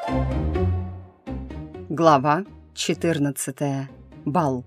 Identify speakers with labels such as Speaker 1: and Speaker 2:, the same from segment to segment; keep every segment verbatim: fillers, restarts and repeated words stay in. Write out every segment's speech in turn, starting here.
Speaker 1: Глава четырнадцатая. Бал.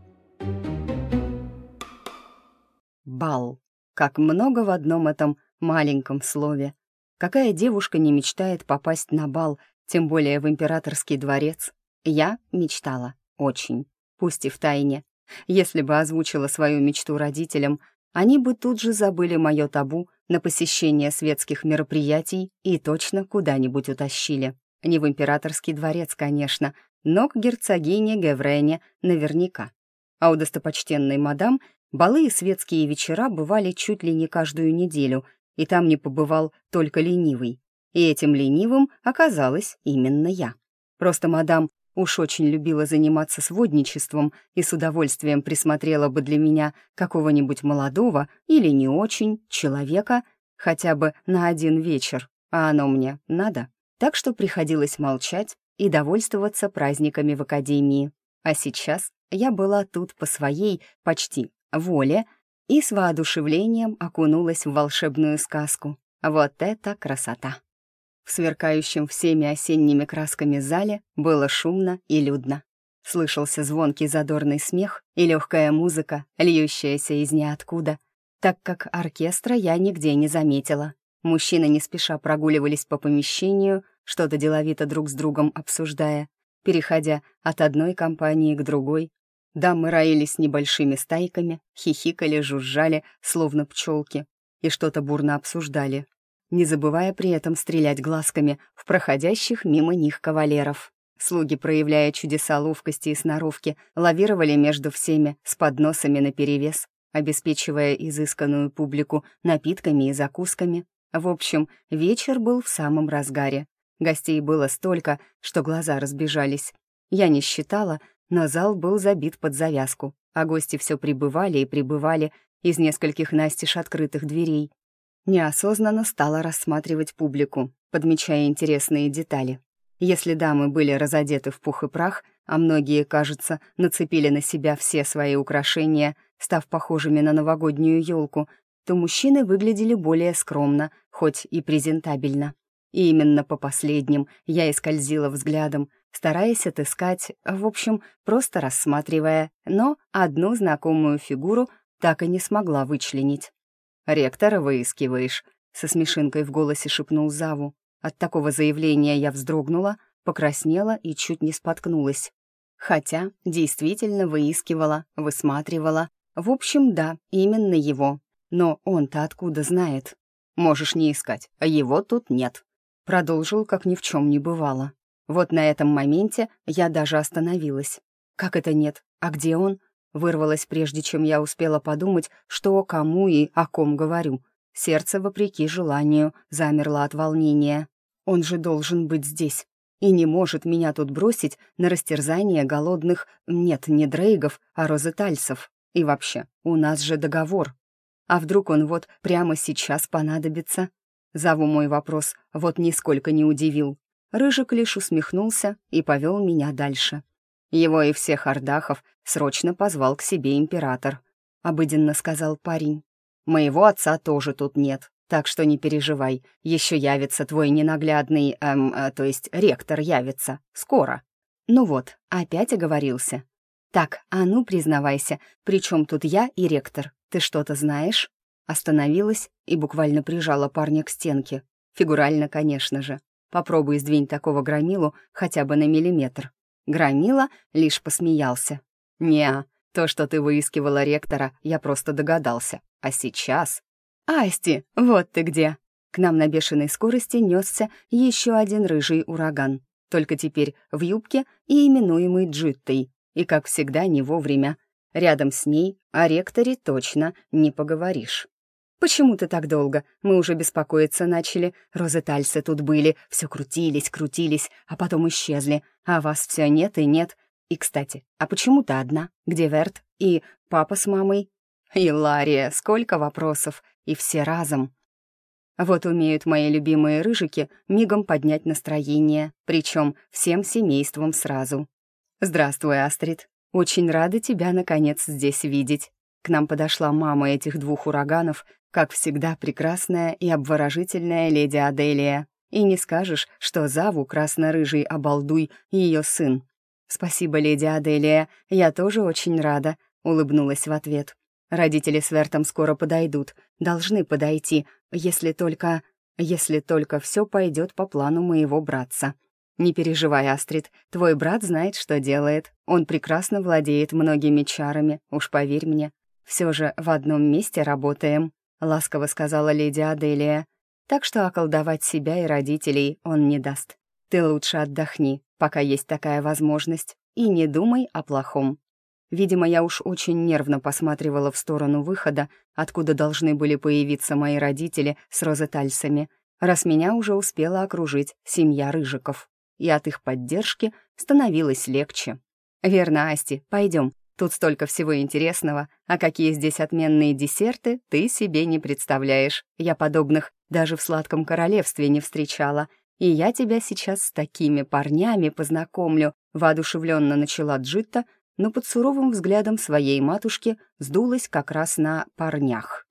Speaker 1: Бал. Как много в одном этом маленьком слове. Какая девушка не мечтает попасть на бал, тем более в императорский дворец? Я мечтала. Очень. Пусть и втайне. Если бы озвучила свою мечту родителям, они бы тут же забыли мое табу на посещение светских мероприятий и точно куда-нибудь утащили. Не в императорский дворец, конечно, но к герцогине Геврене наверняка. А у достопочтенной мадам балы и светские вечера бывали чуть ли не каждую неделю, и там не побывал только ленивый. И этим ленивым оказалась именно я. Просто мадам уж очень любила заниматься сводничеством и с удовольствием присмотрела бы для меня какого-нибудь молодого или не очень человека хотя бы на один вечер, а оно мне надо. Так что приходилось молчать и довольствоваться праздниками в академии. А сейчас я была тут по своей, почти, воле и с воодушевлением окунулась в волшебную сказку. Вот это красота! В сверкающем всеми осенними красками зале было шумно и людно. Слышался звонкий задорный смех и легкая музыка, льющаяся из ниоткуда, так как оркестра я нигде не заметила. Мужчины не спеша прогуливались по помещению, что-то деловито друг с другом обсуждая, переходя от одной компании к другой. Дамы роились небольшими стайками, хихикали, жужжали, словно пчелки, и что-то бурно обсуждали, не забывая при этом стрелять глазками в проходящих мимо них кавалеров. Слуги, проявляя чудеса ловкости и сноровки, лавировали между всеми с подносами наперевес, обеспечивая изысканную публику напитками и закусками. В общем, вечер был в самом разгаре. Гостей было столько, что глаза разбежались. Я не считала, но зал был забит под завязку, а гости все прибывали и прибывали из нескольких настежь открытых дверей. Неосознанно стала рассматривать публику, подмечая интересные детали. Если дамы были разодеты в пух и прах, а многие, кажется, нацепили на себя все свои украшения, став похожими на новогоднюю елку, то мужчины выглядели более скромно, хоть и презентабельно. И именно по последним я и скользила взглядом, стараясь отыскать, в общем, просто рассматривая, но одну знакомую фигуру так и не смогла вычленить. «Ректора выискиваешь?» — со смешинкой в голосе шепнул Заву. От такого заявления я вздрогнула, покраснела и чуть не споткнулась. Хотя действительно выискивала, высматривала. В общем, да, именно его. Но он-то откуда знает? «Можешь не искать, а его тут нет», — продолжил, как ни в чем не бывало. Вот на этом моменте я даже остановилась. «Как это нет? А где он?» Вырвалось, прежде чем я успела подумать, что, кому и о ком говорю. Сердце, вопреки желанию, замерло от волнения. Он же должен быть здесь. И не может меня тут бросить на растерзание голодных, нет, не дрейгов, а розетальцев. И вообще, у нас же договор. А вдруг он вот прямо сейчас понадобится? Заву мой вопрос вот нисколько не удивил. Рыжик лишь усмехнулся и повел меня дальше. Его и всех ардахов срочно позвал к себе император. Обыденно сказал парень. «Моего отца тоже тут нет, так что не переживай, еще явится твой ненаглядный, эм, э, то есть ректор явится, скоро». Ну вот, опять оговорился. «Так, а ну признавайся, при чем тут я и ректор? Ты что-то знаешь?» Остановилась и буквально прижала парня к стенке. Фигурально, конечно же. Попробуй сдвинь такого громилу хотя бы на миллиметр. Громила лишь посмеялся. «Не, то, что ты выискивала ректора, я просто догадался. А сейчас...» «Асти, вот ты где!» К нам на бешеной скорости несся еще один рыжий ураган. Только теперь в юбке и именуемый Джиттой. И, как всегда, не вовремя. Рядом с ней о ректоре точно не поговоришь. «Почему ты так долго? Мы уже беспокоиться начали. Розетальцы тут были, все крутились, крутились, а потом исчезли. А вас все нет и нет. И, кстати, а почему ты одна? Где Верт? И папа с мамой?» «Илария, сколько вопросов! И все разом!» Вот умеют мои любимые рыжики мигом поднять настроение, причем всем семейством сразу. «Здравствуй, Астрид. Очень рада тебя, наконец, здесь видеть». К нам подошла мама этих двух ураганов, как всегда прекрасная и обворожительная леди Аделия. И не скажешь, что Заву, красно-рыжий обалдуй, ее сын. «Спасибо, леди Аделия, я тоже очень рада», — улыбнулась в ответ. «Родители с Вертом скоро подойдут, должны подойти, если только... если только все пойдет по плану моего братца. Не переживай, Астрид, твой брат знает, что делает. Он прекрасно владеет многими чарами, уж поверь мне. Все же в одном месте работаем», — ласково сказала леди Аделия. «Так что околдовать себя и родителей он не даст. Ты лучше отдохни, пока есть такая возможность, и не думай о плохом». Видимо, я уж очень нервно посматривала в сторону выхода, откуда должны были появиться мои родители с розетальсами, раз меня уже успела окружить семья Рыжиков. И от их поддержки становилось легче. «Верно, Асти, пойдем. Тут столько всего интересного, а какие здесь отменные десерты, ты себе не представляешь. Я подобных даже в сладком королевстве не встречала. И я тебя сейчас с такими парнями познакомлю», — воодушевленно начала Джитта, но под суровым взглядом своей матушки сдулась как раз на парнях.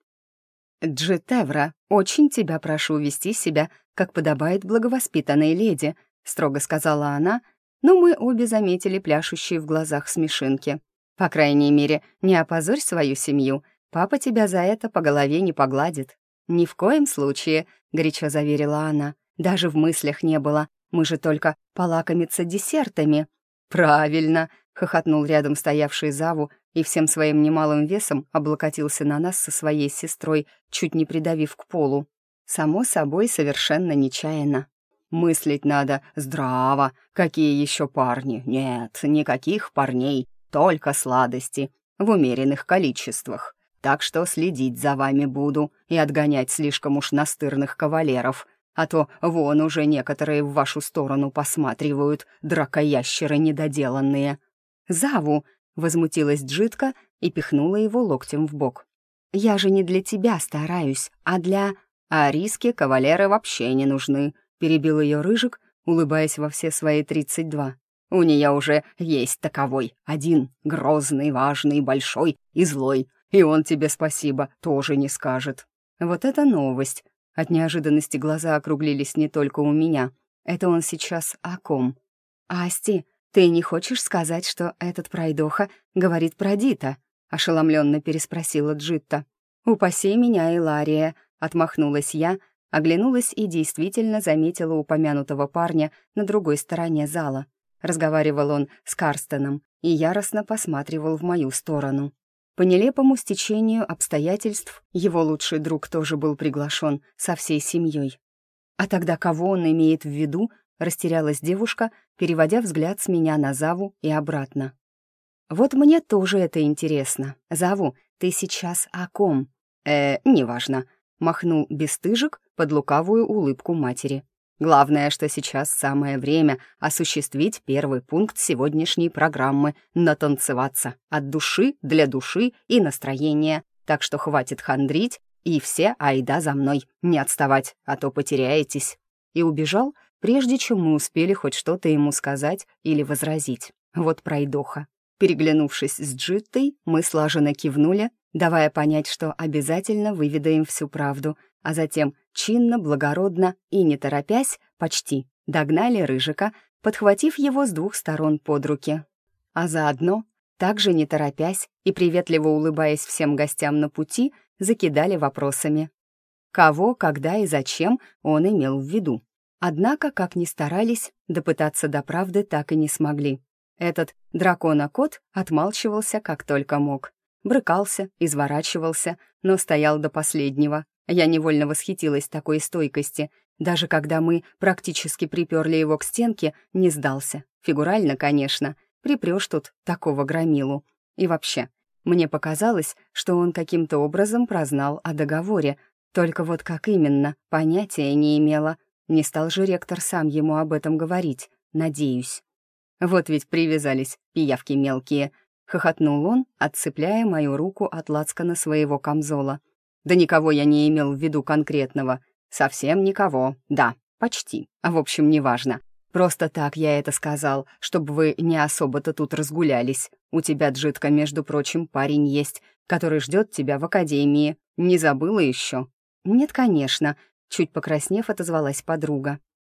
Speaker 1: «Джитевра, очень тебя прошу вести себя, как подобает благовоспитанной леди», — строго сказала она, но мы обе заметили пляшущие в глазах смешинки. «По крайней мере, не опозорь свою семью. Папа тебя за это по голове не погладит». «Ни в коем случае», — горячо заверила она. «Даже в мыслях не было. Мы же только полакомиться десертами». «Правильно», — хохотнул рядом стоявший Заву и всем своим немалым весом облокотился на нас со своей сестрой, чуть не придавив к полу. Само собой, совершенно нечаянно. «Мыслить надо здраво. Какие еще парни? Нет, никаких парней. Только сладости, в умеренных количествах. Так что следить за вами буду и отгонять слишком уж настырных кавалеров, а то вон уже некоторые в вашу сторону посматривают, дракоящеры недоделанные». «Заву!» — возмутилась Джитка и пихнула его локтем в бок. «Я же не для тебя стараюсь, а для...» «А риски кавалеры вообще не нужны», — перебил ее Рыжик, улыбаясь во все свои тридцать два. «У нее уже есть таковой, один, грозный, важный, большой и злой, и он тебе спасибо тоже не скажет». Вот это новость. От неожиданности глаза округлились не только у меня. Это он сейчас о ком? «Асти, ты не хочешь сказать, что этот пройдоха говорит про Дита?» — ошеломленно переспросила Джитта. «Упаси меня, Илария», — отмахнулась я, оглянулась и действительно заметила упомянутого парня на другой стороне зала. Разговаривал он с Карстеном и яростно посматривал в мою сторону. По нелепому стечению обстоятельств его лучший друг тоже был приглашен со всей семьей. А тогда кого он имеет в виду, растерялась девушка, переводя взгляд с меня на Заву и обратно. «Вот мне тоже это интересно. Заву, ты сейчас о ком?» «Э, неважно», — махнул бесстыжик под лукавую улыбку матери. «Главное, что сейчас самое время осуществить первый пункт сегодняшней программы — натанцеваться от души для души и настроения. Так что хватит хандрить, и все айда за мной, не отставать, а то потеряетесь». И убежал, прежде чем мы успели хоть что-то ему сказать или возразить. Вот пройдоха. Переглянувшись с Джиттой, мы слаженно кивнули, давая понять, что обязательно выведаем всю правду, а затем чинно, благородно и не торопясь, почти догнали Рыжика, подхватив его с двух сторон под руки. А заодно, также не торопясь и приветливо улыбаясь всем гостям на пути, закидали вопросами. Кого, когда и зачем он имел в виду. Однако, как ни старались, допытаться до правды так и не смогли. Этот дракона-кот отмалчивался как только мог. Брыкался, изворачивался, но стоял до последнего. Я невольно восхитилась такой стойкости. Даже когда мы практически приперли его к стенке, не сдался. Фигурально, конечно. Припрёшь тут такого громилу. И вообще, мне показалось, что он каким-то образом прознал о договоре. Только вот как именно, понятия не имела. Не стал же ректор сам ему об этом говорить, надеюсь. Вот ведь привязались, пиявки мелкие. Хохотнул он, отцепляя мою руку от лацкана своего камзола. «Да никого я не имел в виду конкретного. Совсем никого, да, почти. В общем, неважно. Просто так я это сказал, чтобы вы не особо-то тут разгулялись. У тебя, Джитка, между прочим, парень есть, который ждет тебя в академии. Не забыла еще?» «Нет, конечно», — чуть покраснев, отозвалась подруга.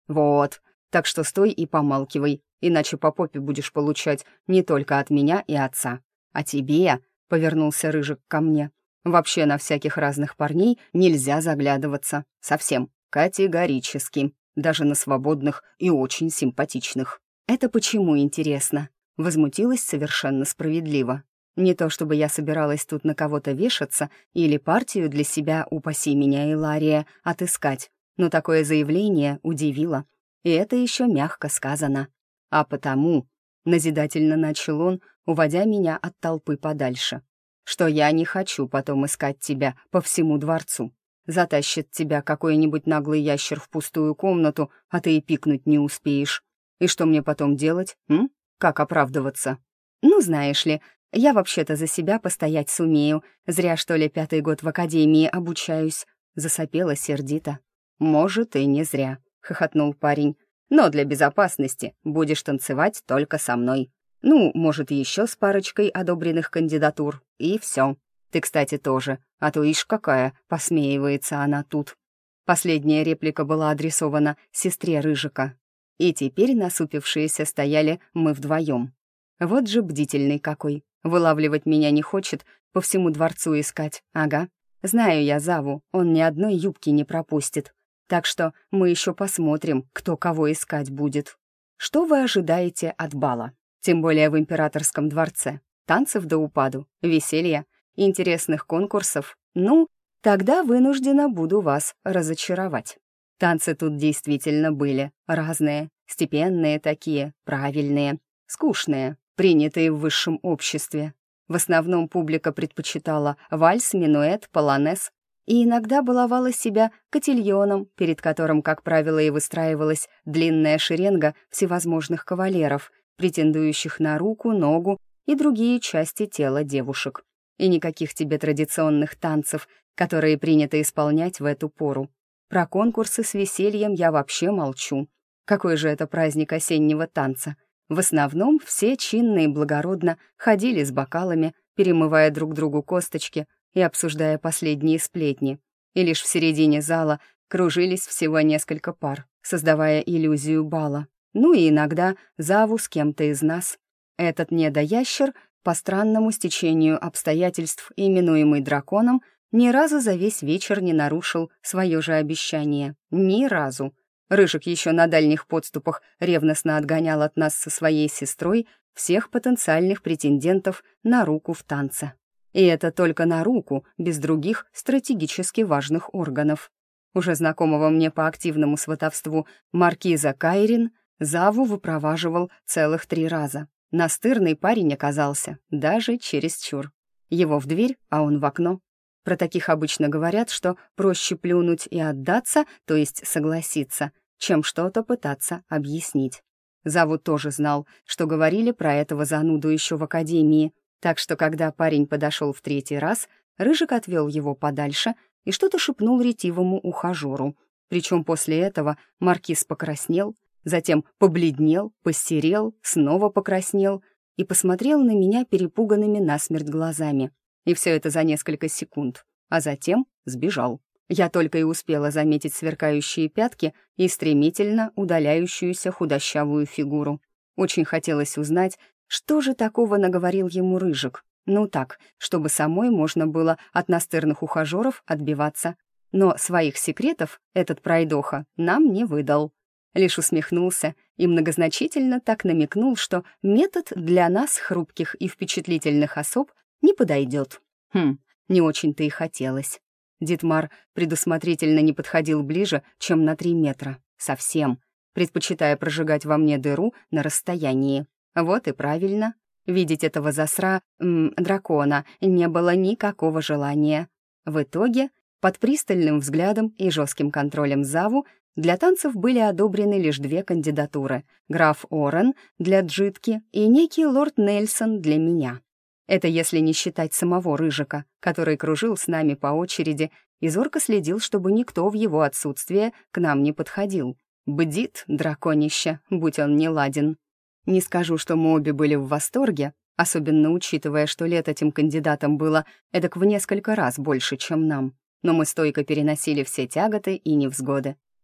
Speaker 1: Вот. Так что стой и помалкивай, иначе по попе будешь получать не только от меня и отца. А тебе, — повернулся Рыжик ко мне, — вообще на всяких разных парней нельзя заглядываться. Совсем. Категорически. Даже на свободных и очень симпатичных. Это почему, интересно? Возмутилась совершенно справедливо. Не то чтобы я собиралась тут на кого-то вешаться или партию для себя, упаси меня, Илария, отыскать, но такое заявление удивило. И это еще мягко сказано. А потому, назидательно начал он, уводя меня от толпы подальше, что я не хочу потом искать тебя по всему дворцу. Затащит тебя какой-нибудь наглый ящер в пустую комнату, а ты и пикнуть не успеешь. И что мне потом делать, м? Как оправдываться? Ну, знаешь ли, я вообще-то за себя постоять сумею. Зря, что ли, пятый год в академии обучаюсь. Засопела сердито. Может, и не зря, — хохотнул парень. «Но для безопасности будешь танцевать только со мной. Ну, может, еще с парочкой одобренных кандидатур. И все. Ты, кстати, тоже. А то ишь какая, посмеивается она тут». Последняя реплика была адресована сестре Рыжика. И теперь насупившиеся стояли мы вдвоем. Вот же бдительный какой. Вылавливать меня не хочет, по всему дворцу искать. Ага. Знаю я Заву, он ни одной юбки не пропустит. Так что мы еще посмотрим, кто кого искать будет. Что вы ожидаете от бала? Тем более в императорском дворце. Танцев до упаду, веселья, интересных конкурсов. Ну, тогда вынуждена буду вас разочаровать. Танцы тут действительно были разные, степенные такие, правильные, скучные, принятые в высшем обществе. В основном публика предпочитала вальс, минуэт, полонез, и иногда баловала себя котильоном, перед которым, как правило, и выстраивалась длинная шеренга всевозможных кавалеров, претендующих на руку, ногу и другие части тела девушек. И никаких тебе традиционных танцев, которые принято исполнять в эту пору. Про конкурсы с весельем я вообще молчу. Какой же это праздник осеннего танца? В основном все чинно и благородно ходили с бокалами, перемывая друг другу косточки и обсуждая последние сплетни. И лишь в середине зала кружились всего несколько пар, создавая иллюзию бала. Ну и иногда Заву с кем-то из нас. Этот недоящер, по странному стечению обстоятельств, именуемый драконом, ни разу за весь вечер не нарушил свое же обещание. Ни разу. Рыжик еще на дальних подступах ревностно отгонял от нас со своей сестрой всех потенциальных претендентов на руку в танце. И это только на руку, без других стратегически важных органов. Уже знакомого мне по активному сватовству маркиза Кайрин Заву выпроваживал целых три раза. Настырный парень оказался, даже чересчур. Его в дверь, а он в окно. Про таких обычно говорят, что проще плюнуть и отдаться, то есть согласиться, чем что-то пытаться объяснить. Заву тоже знал, что говорили про этого зануду еще в академии, так что, когда парень подошел в третий раз, Рыжик отвел его подальше и что-то шепнул ретивому ухажеру. Причем после этого маркиз покраснел, затем побледнел, посерел, снова покраснел и посмотрел на меня перепуганными насмерть глазами. И все это за несколько секунд, а затем сбежал. Я только и успела заметить сверкающие пятки и стремительно удаляющуюся худощавую фигуру. Очень хотелось узнать, что же такого наговорил ему Рыжик. Ну так, чтобы самой можно было от настырных ухажеров отбиваться. Но своих секретов этот пройдоха нам не выдал. Лишь усмехнулся и многозначительно так намекнул, что метод для нас, хрупких и впечатлительных особ, не подойдет. Хм, не очень-то и хотелось. Дитмар предусмотрительно не подходил ближе, чем на три метра. Совсем. Предпочитая прожигать во мне дыру на расстоянии. Вот и правильно. Видеть этого засра, м, дракона, не было никакого желания. В итоге, под пристальным взглядом и жестким контролем Заву, для танцев были одобрены лишь две кандидатуры — граф Орен для Джитки и некий лорд Нельсон для меня. Это если не считать самого Рыжика, который кружил с нами по очереди и зорко следил, чтобы никто в его отсутствие к нам не подходил. Бдит, драконище, будь он не ладен. Не скажу, что мы обе были в восторге, особенно учитывая, что лет этим кандидатам было эдак в несколько раз больше, чем нам. Но мы стойко переносили все тяготы и невзгоды.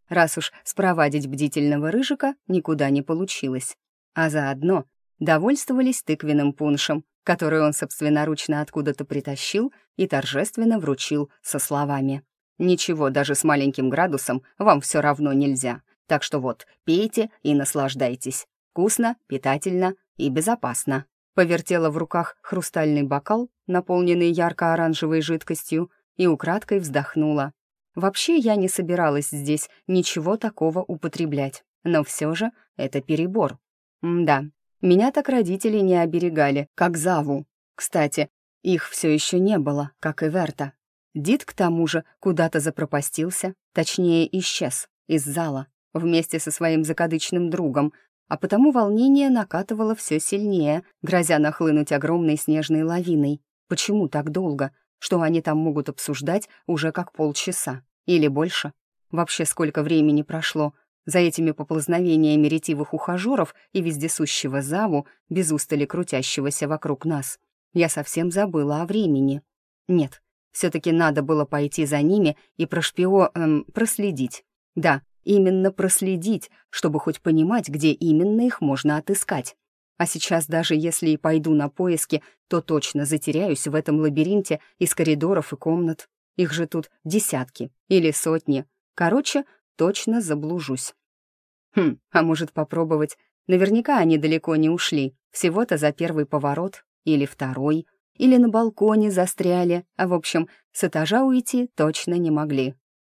Speaker 1: раз уж спровадить бдительного рыжика никуда не получилось. А заодно довольствовались тыквенным пуншем, который он собственноручно откуда-то притащил и торжественно вручил со словами: «Ничего, даже с маленьким градусом вам все равно нельзя, так что вот, пейте и наслаждайтесь. Вкусно, питательно и безопасно». Повертела в руках хрустальный бокал, наполненный ярко-оранжевой жидкостью, и украдкой вздохнула. Вообще я не собиралась здесь ничего такого употреблять, но все же это перебор. М-да, меня так родители не оберегали, как Заву. Кстати, их все еще не было, как и Верта. Дид, к тому же, куда-то запропастился, точнее, исчез из зала, вместе со своим закадычным другом, а потому волнение накатывало все сильнее, грозя нахлынуть огромной снежной лавиной. Почему так долго? Что они там могут обсуждать уже как полчаса? Или больше? Вообще сколько времени прошло? За этими поползновениями ретивых ухажеров и вездесущего Заву, без устали крутящегося вокруг нас, я совсем забыла о времени. Нет, все-таки надо было пойти за ними и прошпио... Эм, проследить. Да, именно проследить, чтобы хоть понимать, где именно их можно отыскать. А сейчас даже если и пойду на поиски, то точно затеряюсь в этом лабиринте из коридоров и комнат. Их же тут десятки или сотни. Короче, точно заблужусь. Хм, а может попробовать? Наверняка они далеко не ушли. Всего-то за первый поворот. Или второй. Или на балконе застряли. А в общем, с этажа уйти точно не могли.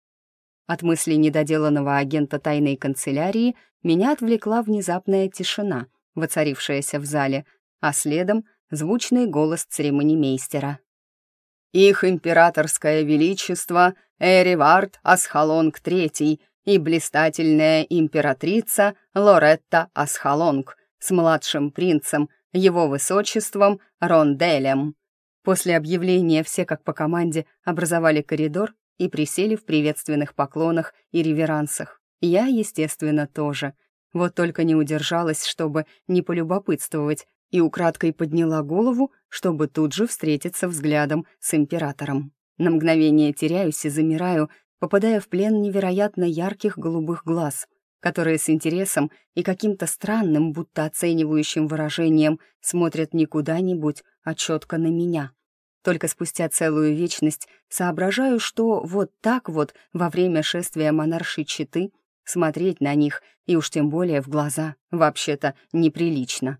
Speaker 1: От мысли недоделанного агента тайной канцелярии меня отвлекла внезапная тишина, воцарившаяся в зале, а следом звучный голос церемонимейстера. «Их императорское величество Эривард Асхалонг третий и блистательная императрица Лоретта Асхалонг с младшим принцем, его высочеством Ронделем». После объявления все как по команде образовали коридор и присели в приветственных поклонах и реверансах. Я, естественно, тоже. Вот только не удержалась, чтобы не полюбопытствовать, и украдкой подняла голову, чтобы тут же встретиться взглядом с императором. На мгновение теряюсь и замираю, попадая в плен невероятно ярких голубых глаз, которые с интересом и каким-то странным, будто оценивающим выражением смотрят не куда-нибудь, а четко на меня. Только спустя целую вечность соображаю, что вот так вот во время шествия монаршей четы смотреть на них, и уж тем более в глаза, вообще-то неприлично.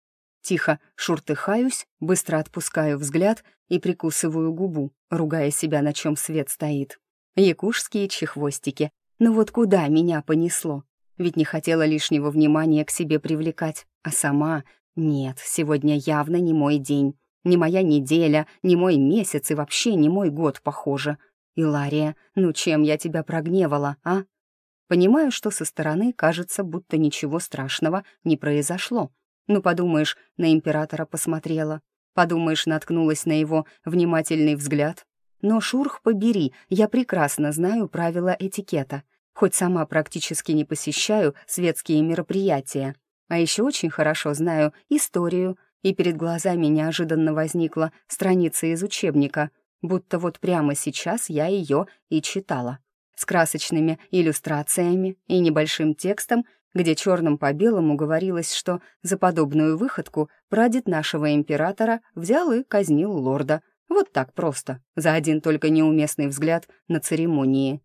Speaker 1: Тихо шуртыхаюсь, быстро отпускаю взгляд и прикусываю губу, ругая себя, на чем свет стоит. Якушские чехвостики. Ну вот куда меня понесло? Ведь не хотела лишнего внимания к себе привлекать, а сама... Нет, сегодня явно не мой день. Не моя неделя, не мой месяц и вообще не мой год, похоже. Илария, ну чем я тебя прогневала, а? Понимаю, что со стороны кажется, будто ничего страшного не произошло. Ну, подумаешь, на императора посмотрела. Подумаешь, наткнулась на его внимательный взгляд. Но, шурх побери, я прекрасно знаю правила этикета. Хоть сама практически не посещаю светские мероприятия. А еще очень хорошо знаю историю. И перед глазами неожиданно возникла страница из учебника, будто вот прямо сейчас я ее и читала. С красочными иллюстрациями и небольшим текстом, где черным по белому говорилось, что за подобную выходку прадед нашего императора взял и казнил лорда. Вот так просто, за один только неуместный взгляд на церемонии.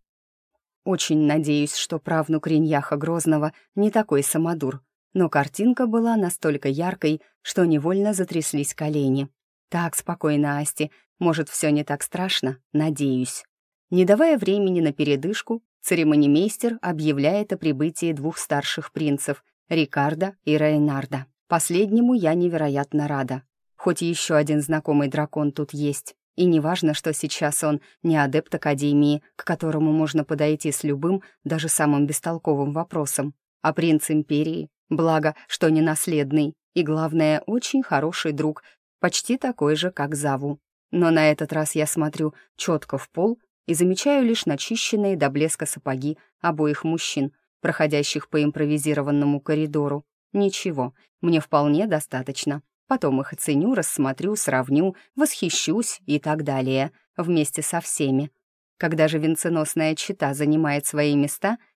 Speaker 1: Очень надеюсь, что правнук Риньяха Грозного не такой самодур, но картинка была настолько яркой, что невольно затряслись колени. Так, спокойно, Асти, может, все не так страшно, надеюсь. Не давая времени на передышку, церемонимейстер объявляет о прибытии двух старших принцев, Рикардо и Рейнарда. Последнему я невероятно рада. Хоть еще один знакомый дракон тут есть. И неважно, что сейчас он не адепт Академии, к которому можно подойти с любым, даже самым бестолковым вопросом, а принц Империи, благо, что не наследный, и, главное, очень хороший друг, почти такой же, как Заву. Но на этот раз я смотрю четко в пол и замечаю лишь начищенные до блеска сапоги обоих мужчин, проходящих по импровизированному коридору. Ничего, мне вполне достаточно. Потом их оценю, рассмотрю, сравню, восхищусь и так далее, вместе со всеми. Когда же венценосная чета занимает свои места,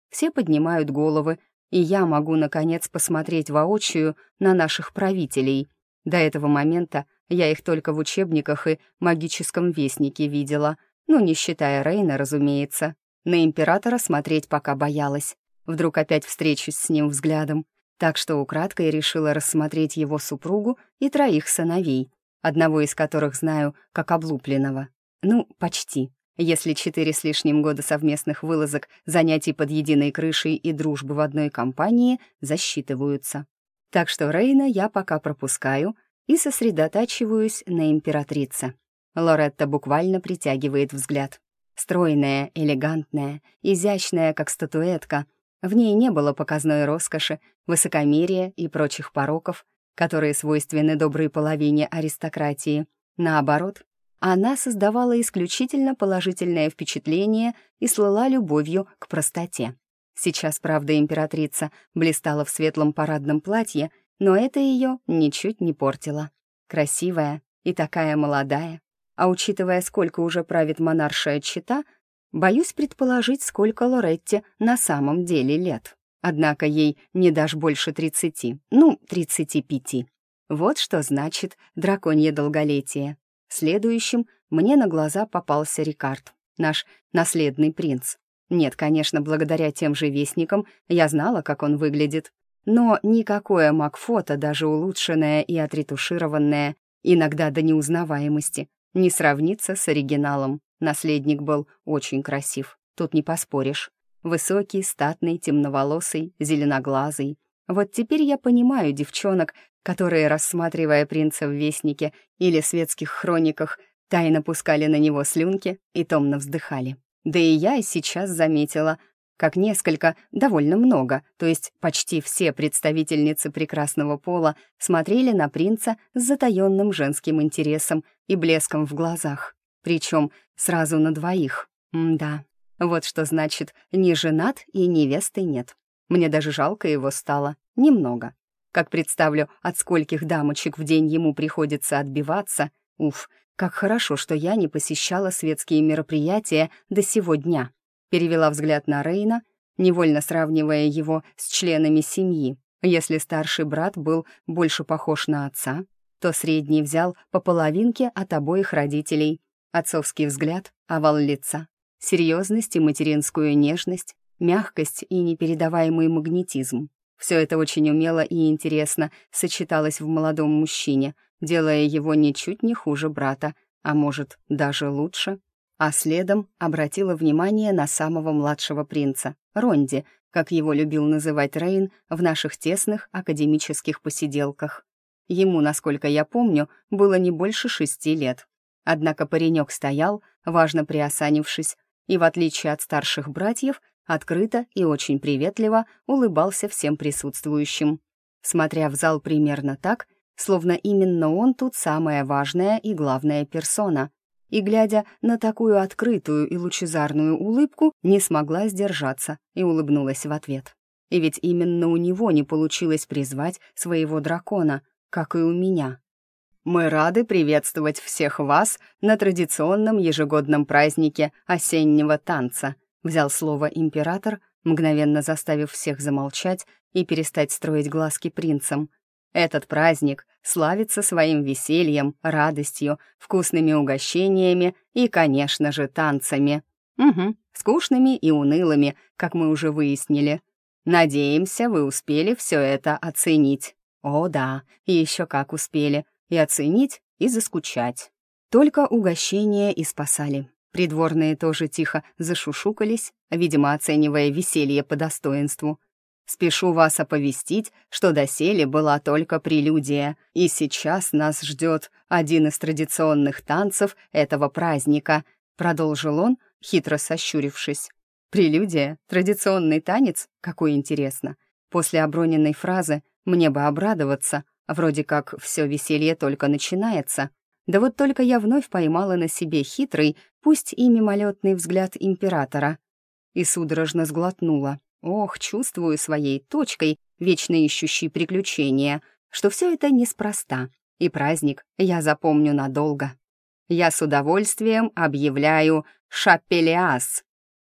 Speaker 1: Все поднимают головы, и я могу, наконец, посмотреть воочию на наших правителей. До этого момента я их только в учебниках и магическом вестнике видела, ну, не считая Рейна, разумеется. На императора смотреть пока боялась. Вдруг опять встречусь с ним взглядом. Так что украдкой решила рассмотреть его супругу и троих сыновей, одного из которых знаю как облупленного. Ну, почти. Если четыре с лишним года совместных вылазок, занятий под единой крышей и дружбы в одной компании засчитываются. Так что Рейна я пока пропускаю и сосредотачиваюсь на императрице. Лоретта буквально притягивает взгляд. Стройная, элегантная, изящная, как статуэтка. В ней не было показной роскоши, высокомерия и прочих пороков, которые свойственны доброй половине аристократии. Наоборот, она создавала исключительно положительное впечатление и слыла любовью к простоте. Сейчас, правда, императрица блистала в светлом парадном платье, но это ее ничуть не портило. Красивая и такая молодая. А учитывая, сколько уже правит монаршая чета, боюсь предположить, сколько Лоретте на самом деле лет. Однако ей не дашь больше тридцати, ну, тридцати пяти. Вот что значит драконье долголетие. Следующим мне на глаза попался Рикард, наш наследный принц. Нет, конечно, благодаря тем же вестникам я знала, как он выглядит. Но никакое магфото, даже улучшенное и отретушированное, иногда до неузнаваемости, не сравнится с оригиналом. Наследник был очень красив, тут не поспоришь. Высокий, статный, темноволосый, зеленоглазый. Вот теперь я понимаю девчонок, которые, рассматривая принца в Вестнике или светских хрониках, тайно пускали на него слюнки и томно вздыхали. Да и я и сейчас заметила, как несколько, довольно много, то есть почти все представительницы прекрасного пола смотрели на принца с затаённым женским интересом и блеском в глазах. Причем сразу на двоих. М-да, вот что значит «не женат» и «невесты нет». Мне даже жалко его стало. Немного. Как представлю, от скольких дамочек в день ему приходится отбиваться. Уф, как хорошо, что я не посещала светские мероприятия до сего дня. Перевела взгляд на Рейна, невольно сравнивая его с членами семьи. Если старший брат был больше похож на отца, то средний взял по половинке от обоих родителей. Отцовский взгляд, овал лица, серьезность и материнскую нежность, мягкость и непередаваемый магнетизм. Все это очень умело и интересно сочеталось в молодом мужчине, делая его ничуть не хуже брата, а может, даже лучше. А следом обратила внимание на самого младшего принца, Ронди, как его любил называть Рейн в наших тесных академических посиделках. Ему, насколько я помню, было не больше шести лет. Однако паренек стоял, важно приосанившись, и, в отличие от старших братьев, открыто и очень приветливо улыбался всем присутствующим, смотря в зал примерно так, словно именно он тут самая важная и главная персона. И, глядя на такую открытую и лучезарную улыбку, не смогла сдержаться и улыбнулась в ответ. И ведь именно у него не получилось призвать своего дракона, как и у меня. «Мы рады приветствовать всех вас на традиционном ежегодном празднике осеннего танца», взял слово император, мгновенно заставив всех замолчать и перестать строить глазки принцам. «Этот праздник славится своим весельем, радостью, вкусными угощениями и, конечно же, танцами. Угу, скучными и унылыми, как мы уже выяснили. Надеемся, вы успели все это оценить. О да, и еще как успели. И оценить, и заскучать». Только угощения и спасали. Придворные тоже тихо зашушукались, видимо, оценивая веселье по достоинству. «Спешу вас оповестить, что доселе была только прелюдия, и сейчас нас ждет один из традиционных танцев этого праздника», продолжил он, хитро сощурившись. «Прелюдия? Традиционный танец? Какой интересно. После оброненной фразы мне бы обрадоваться, вроде как все веселье только начинается. Да вот только я вновь поймала на себе хитрый, пусть и мимолетный взгляд императора. И судорожно сглотнула. Ох, чувствую своей точкой, вечно ищущей приключения, что все это неспроста, и праздник я запомню надолго. Я с удовольствием объявляю «Шапелиас».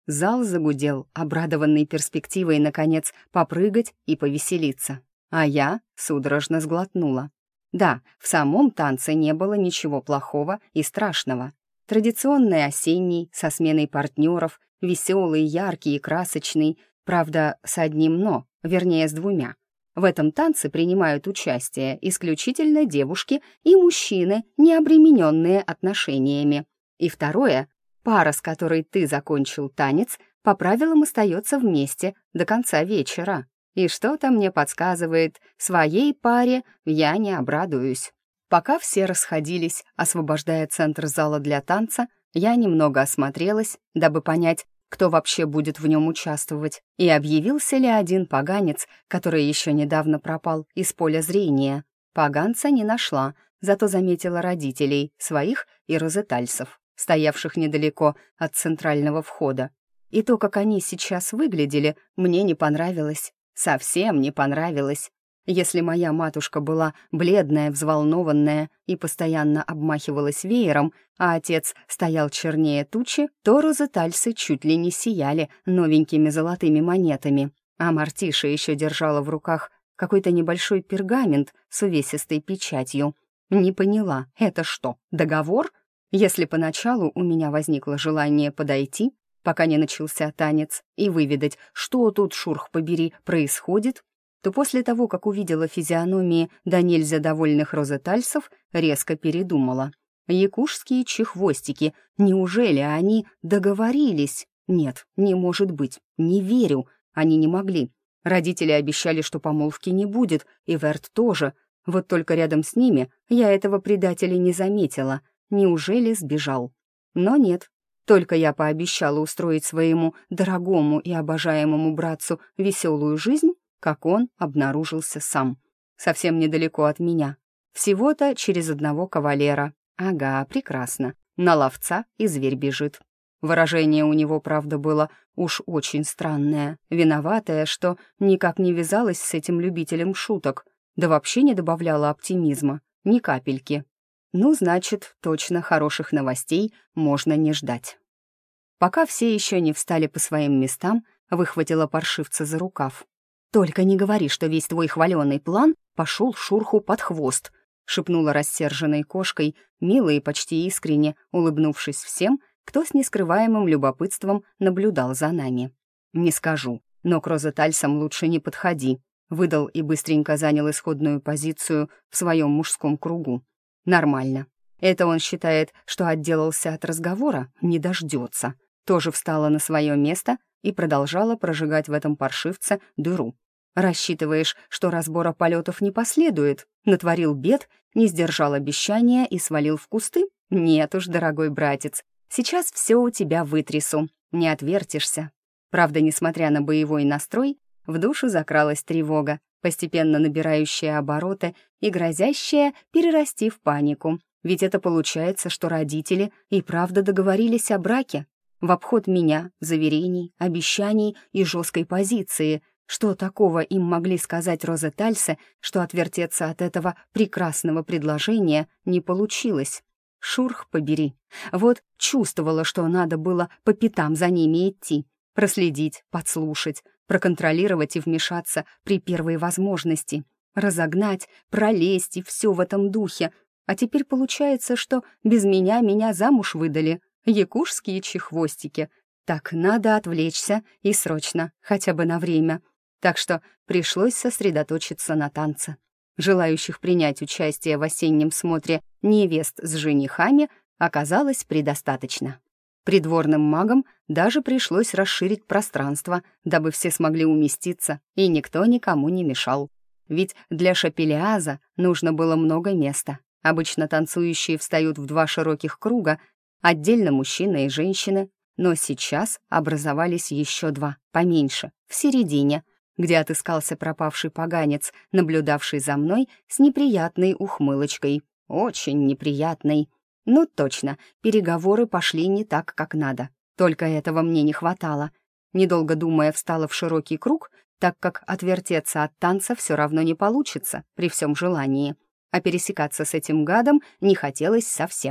Speaker 1: Зал загудел, обрадованный перспективой, наконец, попрыгать и повеселиться. А я судорожно сглотнула. Да, в самом танце не было ничего плохого и страшного. Традиционный осенний, со сменой партнеров, веселый, яркий и красочный, правда, с одним «но», вернее, с двумя. В этом танце принимают участие исключительно девушки и мужчины, не обремененные отношениями. И второе, пара, с которой ты закончил танец, по правилам остается вместе до конца вечера. И что-то мне подсказывает, своей паре я не обрадуюсь. Пока все расходились, освобождая центр зала для танца, я немного осмотрелась, дабы понять, кто вообще будет в нем участвовать, и объявился ли один поганец, который еще недавно пропал из поля зрения. Поганца не нашла, зато заметила родителей, своих и розетальцев, стоявших недалеко от центрального входа. И то, как они сейчас выглядели, мне не понравилось. Совсем не понравилось. Если моя матушка была бледная, взволнованная и постоянно обмахивалась веером, а отец стоял чернее тучи, то розетальцы чуть ли не сияли новенькими золотыми монетами, а Мартиша еще держала в руках какой-то небольшой пергамент с увесистой печатью. Не поняла, это что, договор? Если поначалу у меня возникло желание подойти, пока не начался танец, и выведать, что тут, шурх побери, происходит, то после того, как увидела физиономии да нельзя довольных розетальцев, резко передумала. Якушские чехвостики, неужели они договорились? Нет, не может быть, не верю, они не могли. Родители обещали, что помолвки не будет, и Верт тоже. Вот только рядом с ними я этого предателя не заметила. Неужели сбежал? Но нет. Только я пообещала устроить своему дорогому и обожаемому братцу веселую жизнь, как он обнаружился сам. Совсем недалеко от меня. Всего-то через одного кавалера. Ага, прекрасно. На ловца и зверь бежит. Выражение у него, правда, было уж очень странное, виноватое, что никак не вязалось с этим любителем шуток, да вообще не добавляло оптимизма, ни капельки. Ну, значит, точно хороших новостей можно не ждать. Пока все еще не встали по своим местам, выхватила паршивца за рукав. «Только не говори, что весь твой хваленый план пошел Шурху под хвост», шепнула рассерженной кошкой, мило и почти искренне улыбнувшись всем, кто с нескрываемым любопытством наблюдал за нами. «Не скажу, но к розетальцам лучше не подходи», выдал и быстренько занял исходную позицию в своем мужском кругу. «Нормально. Это он считает, что отделался от разговора, не дождется». Тоже встала на свое место и продолжала прожигать в этом паршивце дыру. «Рассчитываешь, что разбора полетов не последует? Натворил бед, не сдержал обещания и свалил в кусты? Нет уж, дорогой братец, сейчас все у тебя вытрясу, не отвертишься». Правда, несмотря на боевой настрой, в душу закралась тревога, постепенно набирающая обороты и грозящая перерасти в панику. Ведь это получается, что родители и правда договорились о браке. В обход меня, заверений, обещаний и жесткой позиции. Что такого им могли сказать розетальцы, что отвертеться от этого прекрасного предложения не получилось? Шурх побери. Вот чувствовала, что надо было по пятам за ними идти, проследить, подслушать, проконтролировать и вмешаться при первой возможности, разогнать, пролезть и все в этом духе. А теперь получается, что без меня меня замуж выдали. Якушские чехвостики. Так надо отвлечься и срочно, хотя бы на время. Так что пришлось сосредоточиться на танце. Желающих принять участие в осеннем смотре невест с женихами оказалось предостаточно. Придворным магам даже пришлось расширить пространство, дабы все смогли уместиться, и никто никому не мешал. Ведь для шапелиаза нужно было много места. Обычно танцующие встают в два широких круга, отдельно мужчины и женщины, но сейчас образовались еще два, поменьше, в середине, где отыскался пропавший поганец, наблюдавший за мной с неприятной ухмылочкой. Очень неприятной. Ну точно, переговоры пошли не так, как надо. Только этого мне не хватало. Недолго думая, встала в широкий круг, так как отвертеться от танца все равно не получится при всем желании. А пересекаться с этим гадом не хотелось совсем.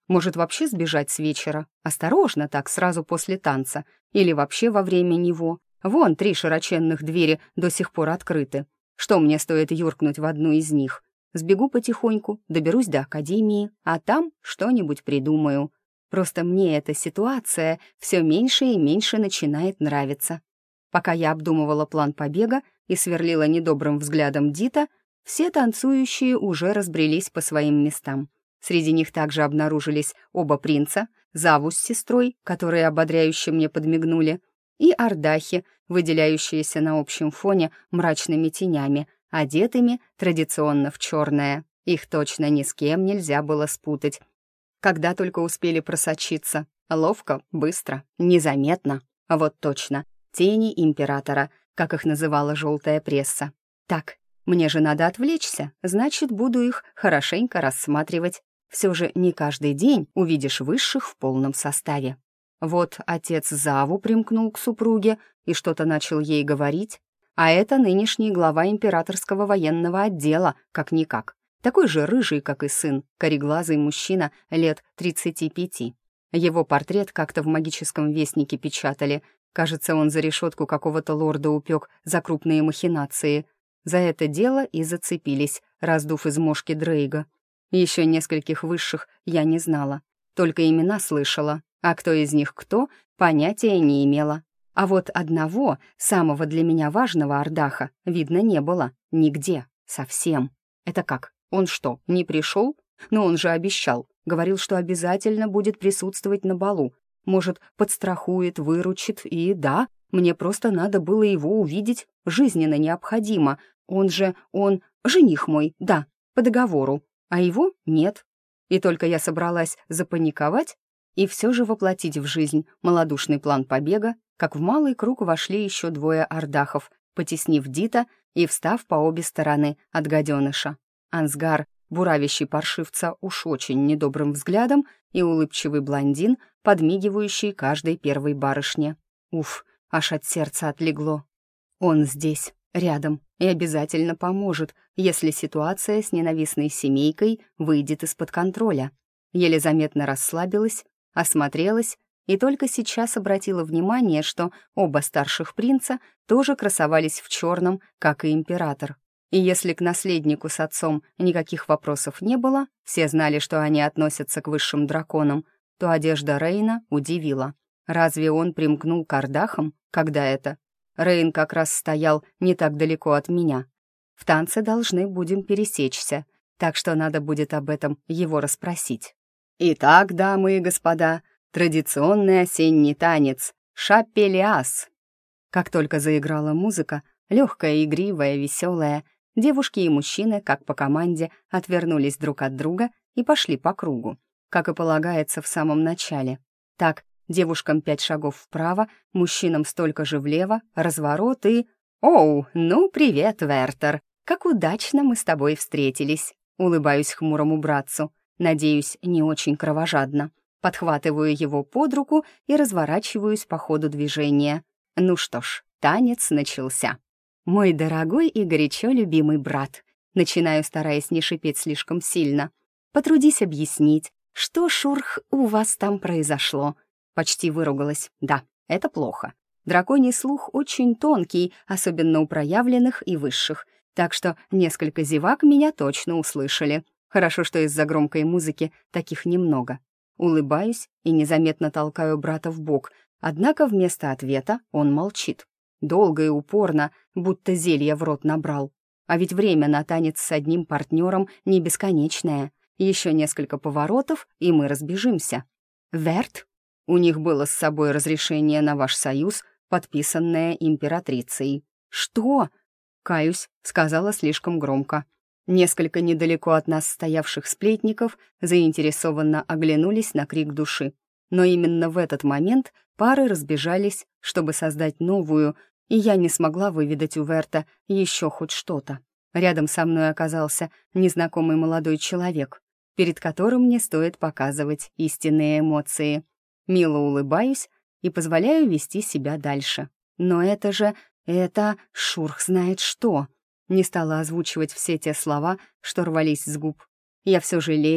Speaker 1: Может, вообще сбежать с вечера? Осторожно так, сразу после танца. Или вообще во время него. Вон три широченных двери до сих пор открыты. Что мне стоит юркнуть в одну из них? Сбегу потихоньку, доберусь до академии, а там что-нибудь придумаю. Просто мне эта ситуация все меньше и меньше начинает нравиться. Пока я обдумывала план побега и сверлила недобрым взглядом Дита, все танцующие уже разбрелись по своим местам. Среди них также обнаружились оба принца, Заву с сестрой, которые ободряюще мне подмигнули, и Ардахи, выделяющиеся на общем фоне мрачными тенями, одетыми традиционно в черное. Их точно ни с кем нельзя было спутать. Когда только успели просочиться. Ловко, быстро, незаметно. А вот точно, тени императора, как их называла желтая пресса. Так, мне же надо отвлечься, значит, буду их хорошенько рассматривать. Все же не каждый день увидишь высших в полном составе. Вот отец Заву примкнул к супруге и что-то начал ей говорить, а это нынешний глава императорского военного отдела, как-никак. Такой же рыжий, как и сын, кореглазый мужчина лет тридцати пяти. Его портрет как-то в магическом вестнике печатали. Кажется, он за решетку какого-то лорда упек за крупные махинации. За это дело и зацепились, раздув из мошки Дрейга. Еще нескольких высших я не знала, только имена слышала, а кто из них кто, понятия не имела. А вот одного, самого для меня важного Ардаха, видно не было, нигде, совсем. Это как? Он что, не пришел? Но он же обещал, говорил, что обязательно будет присутствовать на балу. Может, подстрахует, выручит, и да, мне просто надо было его увидеть, жизненно необходимо. Он же, он, жених мой, да, по договору. А его нет. И только я собралась запаниковать и все же воплотить в жизнь малодушный план побега, как в малый круг вошли еще двое ардахов, потеснив Дита и встав по обе стороны от гаденыша. Ансгар, буравящий паршивца уж очень недобрым взглядом, и улыбчивый блондин, подмигивающий каждой первой барышне. Уф, аж от сердца отлегло. Он здесь, рядом, и обязательно поможет, если ситуация с ненавистной семейкой выйдет из-под контроля. Еле заметно расслабилась, осмотрелась и только сейчас обратила внимание, что оба старших принца тоже красовались в черном, как и император. И если к наследнику с отцом никаких вопросов не было, все знали, что они относятся к высшим драконам, то одежда Рейна удивила. Разве он примкнул к ардахам? Когда это? Рейн как раз стоял не так далеко от меня. В танце должны будем пересечься, так что надо будет об этом его расспросить. Итак, дамы и господа, традиционный осенний танец «Шапелиас». Как только заиграла музыка, легкая, игривая, веселая, девушки и мужчины, как по команде, отвернулись друг от друга и пошли по кругу, как и полагается в самом начале. Так, девушкам пять шагов вправо, мужчинам столько же влево, разворот и... «Оу, ну привет, Вертер! Как удачно мы с тобой встретились!» Улыбаюсь хмурому братцу, надеюсь, не очень кровожадно. Подхватываю его под руку и разворачиваюсь по ходу движения. Ну что ж, танец начался. «Мой дорогой и горячо любимый брат», начинаю, стараясь не шипеть слишком сильно, «потрудись объяснить, что, шурх, у вас там произошло?» Почти выругалась. Да, это плохо. Драконий слух очень тонкий, особенно у проявленных и высших, так что несколько зевак меня точно услышали. Хорошо, что из-за громкой музыки таких немного. Улыбаюсь и незаметно толкаю брата в бок, однако вместо ответа он молчит. Долго и упорно, будто зелье в рот набрал. А ведь время на танец с одним партнером не бесконечное. Еще несколько поворотов, и мы разбежимся. «Верт?» У них было с собой разрешение на ваш союз, подписанное императрицей. «Что?» «Каюсь», — сказала слишком громко. Несколько недалеко от нас стоявших сплетников заинтересованно оглянулись на крик души. Но именно в этот момент пары разбежались, чтобы создать новую, и я не смогла выведать у Верта еще хоть что-то. Рядом со мной оказался незнакомый молодой человек, перед которым мне стоит показывать истинные эмоции. Мило улыбаюсь и позволяю вести себя дальше. Но это же... это... шурх знает что. Не стала озвучивать все те слова, что рвались с губ. Я все же леди,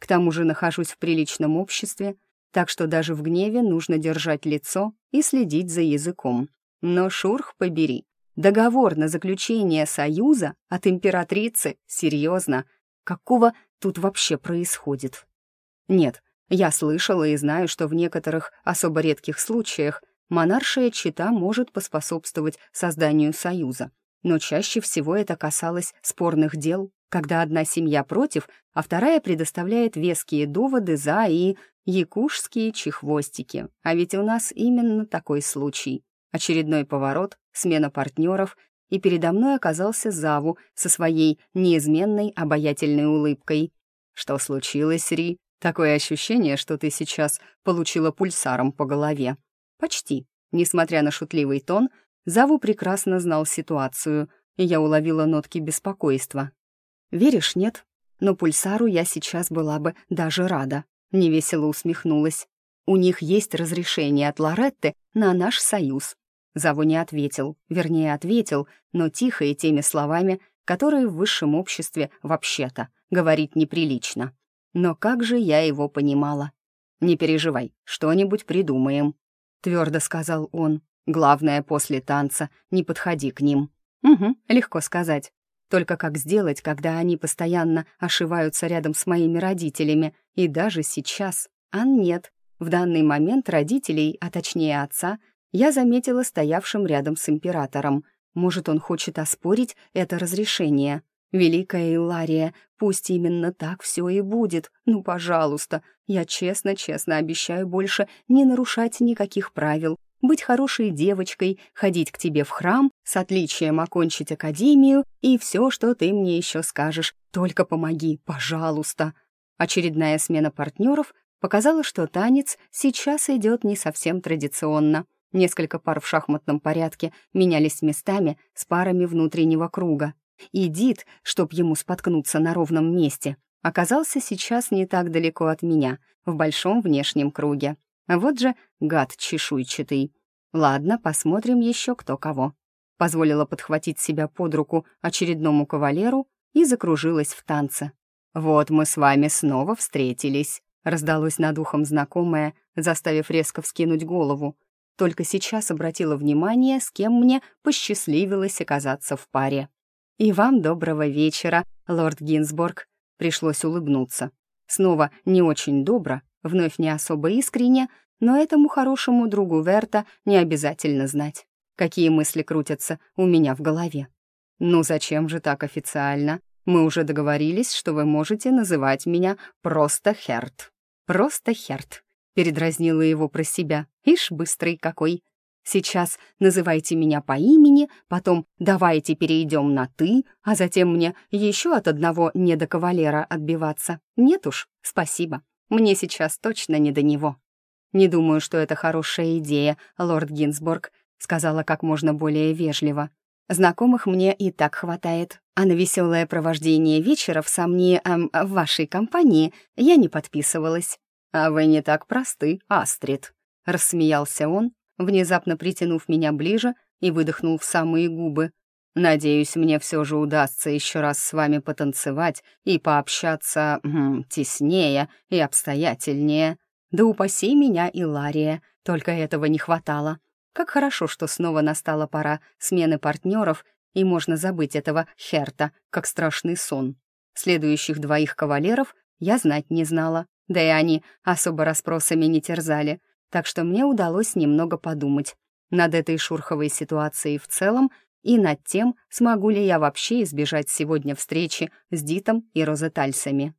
Speaker 1: К тому же нахожусь в приличном обществе, так что даже в гневе нужно держать лицо и следить за языком. Но шурх побери. Договор на заключение союза от императрицы? Серьезно? Какого тут вообще происходит? Нет, я слышала и знаю, что в некоторых особо редких случаях монаршая чета может поспособствовать созданию союза. Но чаще всего это касалось спорных дел, когда одна семья против, а вторая предоставляет веские доводы за и якушские чехвостики. А ведь у нас именно такой случай. Очередной поворот, смена партнеров, и передо мной оказался Заву со своей неизменной обаятельной улыбкой. «Что случилось, Ри? Такое ощущение, что ты сейчас получила пульсаром по голове». «Почти». Несмотря на шутливый тон, Заву прекрасно знал ситуацию, и я уловила нотки беспокойства. «Веришь, нет? Но пульсару я сейчас была бы даже рада», — невесело усмехнулась. «У них есть разрешение от Лоретты на наш союз». Заву не ответил, вернее, ответил, но тихо и теми словами, которые в высшем обществе вообще-то говорить неприлично. Но как же я его понимала? «Не переживай, что-нибудь придумаем», — твердо сказал он. «Главное, после танца не подходи к ним». «Угу, легко сказать. Только как сделать, когда они постоянно ошиваются рядом с моими родителями, и даже сейчас? А нет, в данный момент родителей, а точнее отца, я заметила стоявшим рядом с императором. Может, он хочет оспорить это разрешение? Великая Иллария, пусть именно так все и будет. Ну, пожалуйста, я честно-честно обещаю больше не нарушать никаких правил, быть хорошей девочкой, ходить к тебе в храм, с отличием окончить академию и все, что ты мне еще скажешь. Только помоги, пожалуйста». Очередная смена партнеров показала, что танец сейчас идет не совсем традиционно. Несколько пар в шахматном порядке менялись местами с парами внутреннего круга. И Дид, чтоб ему споткнуться на ровном месте, оказался сейчас не так далеко от меня, в большом внешнем круге. Вот же гад чешуйчатый. Ладно, посмотрим еще кто кого. Позволила подхватить себя под руку очередному кавалеру и закружилась в танце. «Вот мы с вами снова встретились», — раздалось над ухом знакомое, заставив резко вскинуть голову. Только сейчас обратила внимание, с кем мне посчастливилось оказаться в паре. «И вам доброго вечера, лорд Гинсборг», — пришлось улыбнуться. Снова не очень добро, вновь не особо искренне, но этому хорошему другу Верта не обязательно знать, какие мысли крутятся у меня в голове. «Ну зачем же так официально? Мы уже договорились, что вы можете называть меня просто Херт». «Просто Херт», — передразнила его про себя. «Ишь, быстрый какой! Сейчас называйте меня по имени, потом давайте перейдем на «ты», а затем мне еще от одного недокавалера отбиваться. Нет уж, спасибо, мне сейчас точно не до него». «Не думаю, что это хорошая идея, лорд Гинсборг», — сказала как можно более вежливо. «Знакомых мне и так хватает, а на веселое провождение вечера в сомни эм, в вашей компании я не подписывалась». «А вы не так просты, Астрид», — рассмеялся он, внезапно притянув меня ближе и выдохнул в самые губы. «Надеюсь, мне все же удастся еще раз с вами потанцевать и пообщаться м, теснее и обстоятельнее. Да упаси меня, Иллария, только этого не хватало. Как хорошо, что снова настала пора смены партнеров, и можно забыть этого Херта, как страшный сон. Следующих двоих кавалеров я знать не знала, да и они особо расспросами не терзали, так что мне удалось немного подумать над этой шурховой ситуацией в целом и над тем, смогу ли я вообще избежать сегодня встречи с Дитом и Розетальсами.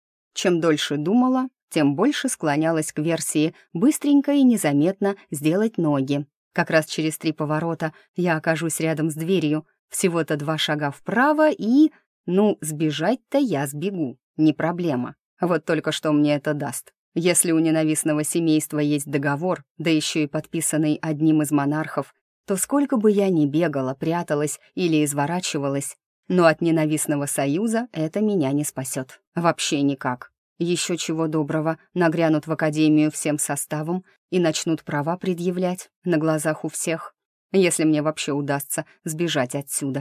Speaker 1: Чем дольше думала, тем больше склонялась к версии быстренько и незаметно сделать ноги. Как раз через три поворота я окажусь рядом с дверью, всего-то два шага вправо и... Ну, сбежать-то я сбегу, не проблема. Вот только что мне это даст. Если у ненавистного семейства есть договор, да еще и подписанный одним из монархов, то сколько бы я ни бегала, пряталась или изворачивалась, но от ненавистного союза это меня не спасет. Вообще никак. Еще чего доброго, нагрянут в академию всем составом и начнут права предъявлять на глазах у всех, если мне вообще удастся сбежать отсюда.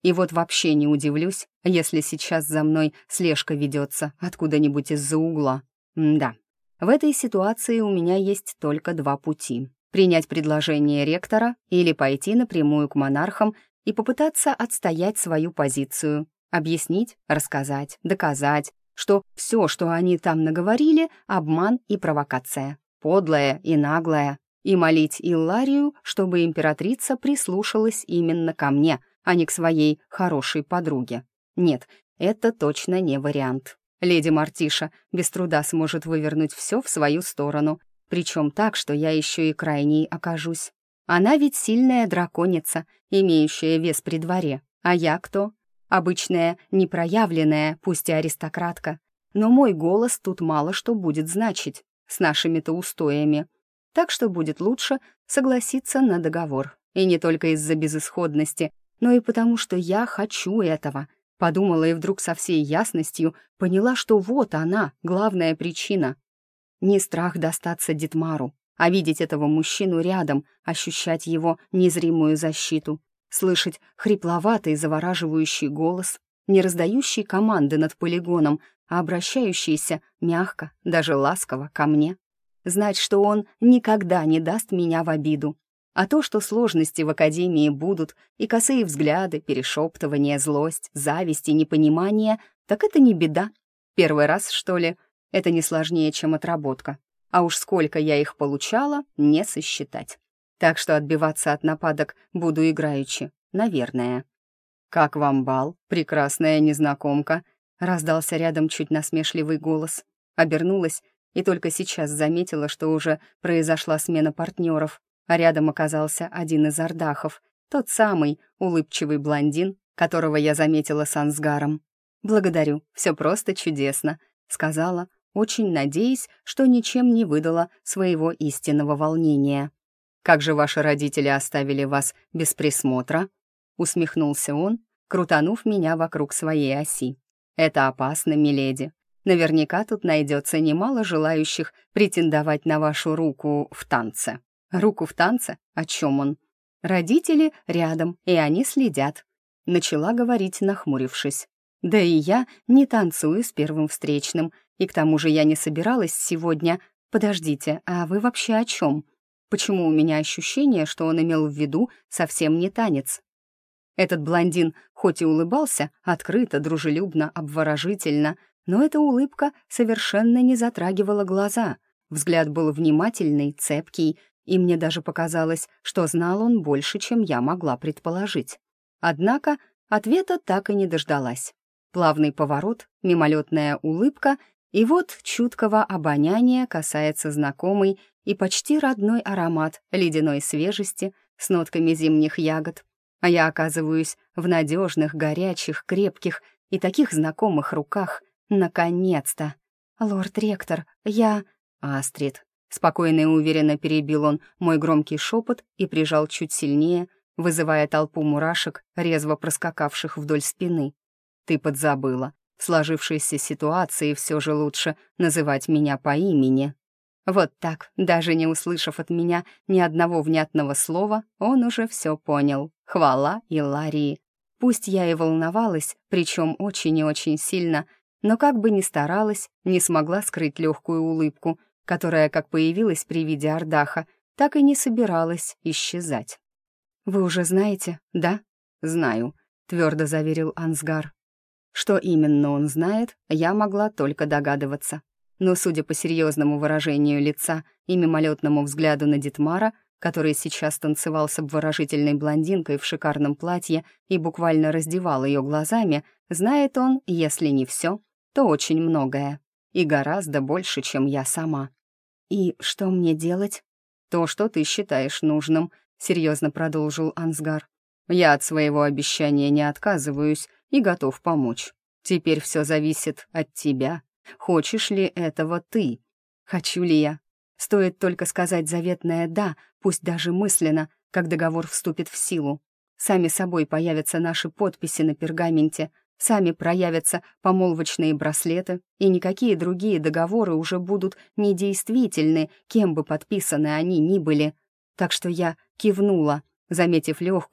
Speaker 1: И вот вообще не удивлюсь, если сейчас за мной слежка ведется откуда-нибудь из-за угла. М-да. В этой ситуации у меня есть только два пути. Принять предложение ректора или пойти напрямую к монархам и попытаться отстоять свою позицию. Объяснить, рассказать, доказать, что все, что они там наговорили, обман и провокация. Подлая и наглая. И молить Илларию, чтобы императрица прислушалась именно ко мне, а не к своей хорошей подруге. Нет, это точно не вариант. Леди Мартиша без труда сможет вывернуть все в свою сторону, причем так, что я еще и крайней окажусь. Она ведь сильная драконица, имеющая вес при дворе. А я кто? Обычная, непроявленная, пусть и аристократка. Но мой голос тут мало что будет значить, с нашими-то устоями. Так что будет лучше согласиться на договор. И не только из-за безысходности, но и потому, что я хочу этого. Подумала и вдруг со всей ясностью поняла, что вот она, главная причина. Не страх достаться Дитмару, а видеть этого мужчину рядом, ощущать его незримую защиту, слышать хрипловатый завораживающий голос, не раздающий команды над полигоном, а обращающийся мягко, даже ласково ко мне. Знать, что он никогда не даст меня в обиду. А то, что сложности в академии будут, и косые взгляды, перешептывание, злость, зависть и непонимание, так это не беда. Первый раз, что ли, это не сложнее, чем отработка. А уж сколько я их получала, не сосчитать. Так что отбиваться от нападок буду играючи, наверное. «Как вам бал, прекрасная незнакомка?» — раздался рядом чуть насмешливый голос. Обернулась и только сейчас заметила, что уже произошла смена партнеров, а рядом оказался один из ардахов, тот самый улыбчивый блондин, которого я заметила с Ансгаром. «Благодарю, все просто чудесно», — сказала, очень надеясь, что ничем не выдала своего истинного волнения. «Как же ваши родители оставили вас без присмотра?» — усмехнулся он, крутанув меня вокруг своей оси. «Это опасно, миледи. Наверняка тут найдется немало желающих претендовать на вашу руку в танце». «Руку в танце? О чем он?» «Родители рядом, и они следят», — начала говорить, нахмурившись. «Да и я не танцую с первым встречным, и к тому же я не собиралась сегодня... Подождите, а вы вообще о чем? Почему у меня ощущение, что он имел в виду совсем не танец?» Этот блондин хоть и улыбался открыто, дружелюбно, обворожительно, но эта улыбка совершенно не затрагивала глаза. Взгляд был внимательный, цепкий, и мне даже показалось, что знал он больше, чем я могла предположить. Однако ответа так и не дождалась. Плавный поворот, мимолетная улыбка, и вот чуткого обоняния касается знакомый и почти родной аромат ледяной свежести с нотками зимних ягод. А я оказываюсь в надежных, горячих, крепких и таких знакомых руках. Наконец-то! «Лорд-ректор, я...» «Астрид», — спокойно и уверенно перебил он мой громкий шепот и прижал чуть сильнее, вызывая толпу мурашек, резво проскакавших вдоль спины. «Ты подзабыла. В сложившейся ситуации все же лучше называть меня по имени». Вот так, даже не услышав от меня ни одного внятного слова, он уже все понял. Хвала Илларии. Пусть я и волновалась, причем очень и очень сильно, но как бы ни старалась, не смогла скрыть легкую улыбку, которая, как появилась при виде Ардаха, так и не собиралась исчезать. «Вы уже знаете, да?» «Знаю», — твердо заверил Ансгар. Что именно он знает, я могла только догадываться. Но, судя по серьезному выражению лица и мимолетному взгляду на Дитмара, который сейчас танцевал с обворожительной блондинкой в шикарном платье и буквально раздевал ее глазами, знает он, если не все, то очень многое. И гораздо больше, чем я сама. «И что мне делать?» «То, что ты считаешь нужным», — серьезно продолжил Ансгар. «Я от своего обещания не отказываюсь и готов помочь. Теперь все зависит от тебя. Хочешь ли этого ты? Хочу ли я? Стоит только сказать заветное «да», пусть даже мысленно, как договор вступит в силу. Сами собой появятся наши подписи на пергаменте, сами проявятся помолвочные браслеты, и никакие другие договоры уже будут недействительны, кем бы подписаны они ни были. Так что я кивнула, заметив легкую,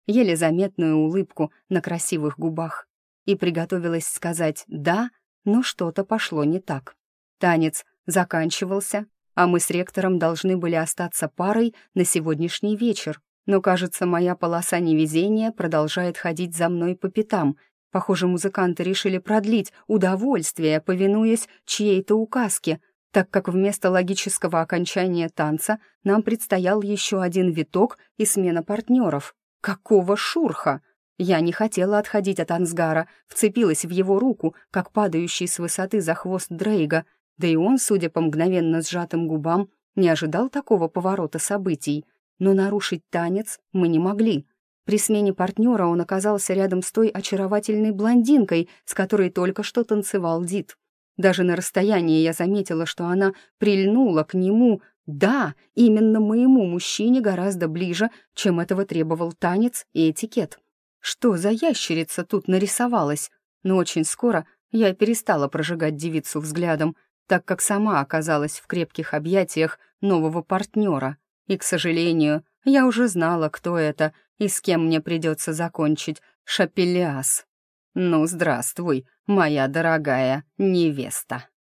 Speaker 1: еле заметную улыбку на красивых губах. И приготовилась сказать «да», но что-то пошло не так. Танец заканчивался, а мы с ректором должны были остаться парой на сегодняшний вечер. Но, кажется, моя полоса невезения продолжает ходить за мной по пятам. Похоже, музыканты решили продлить удовольствие, повинуясь чьей-то указке, так как вместо логического окончания танца нам предстоял еще один виток и смена партнеров. Какого шурха! Я не хотела отходить от Ансгара, вцепилась в его руку, как падающий с высоты за хвост Дрейга, да и он, судя по мгновенно сжатым губам, не ожидал такого поворота событий. Но нарушить танец мы не могли. При смене партнера он оказался рядом с той очаровательной блондинкой, с которой только что танцевал Дид. Даже на расстоянии я заметила, что она прильнула к нему, да, именно моему мужчине гораздо ближе, чем этого требовал танец и этикет. Что за ящерица тут нарисовалась? Но очень скоро я перестала прожигать девицу взглядом, так как сама оказалась в крепких объятиях нового партнера. И, к сожалению, я уже знала, кто это и с кем мне придется закончить Шапеллиас. «Ну, здравствуй, моя дорогая невеста».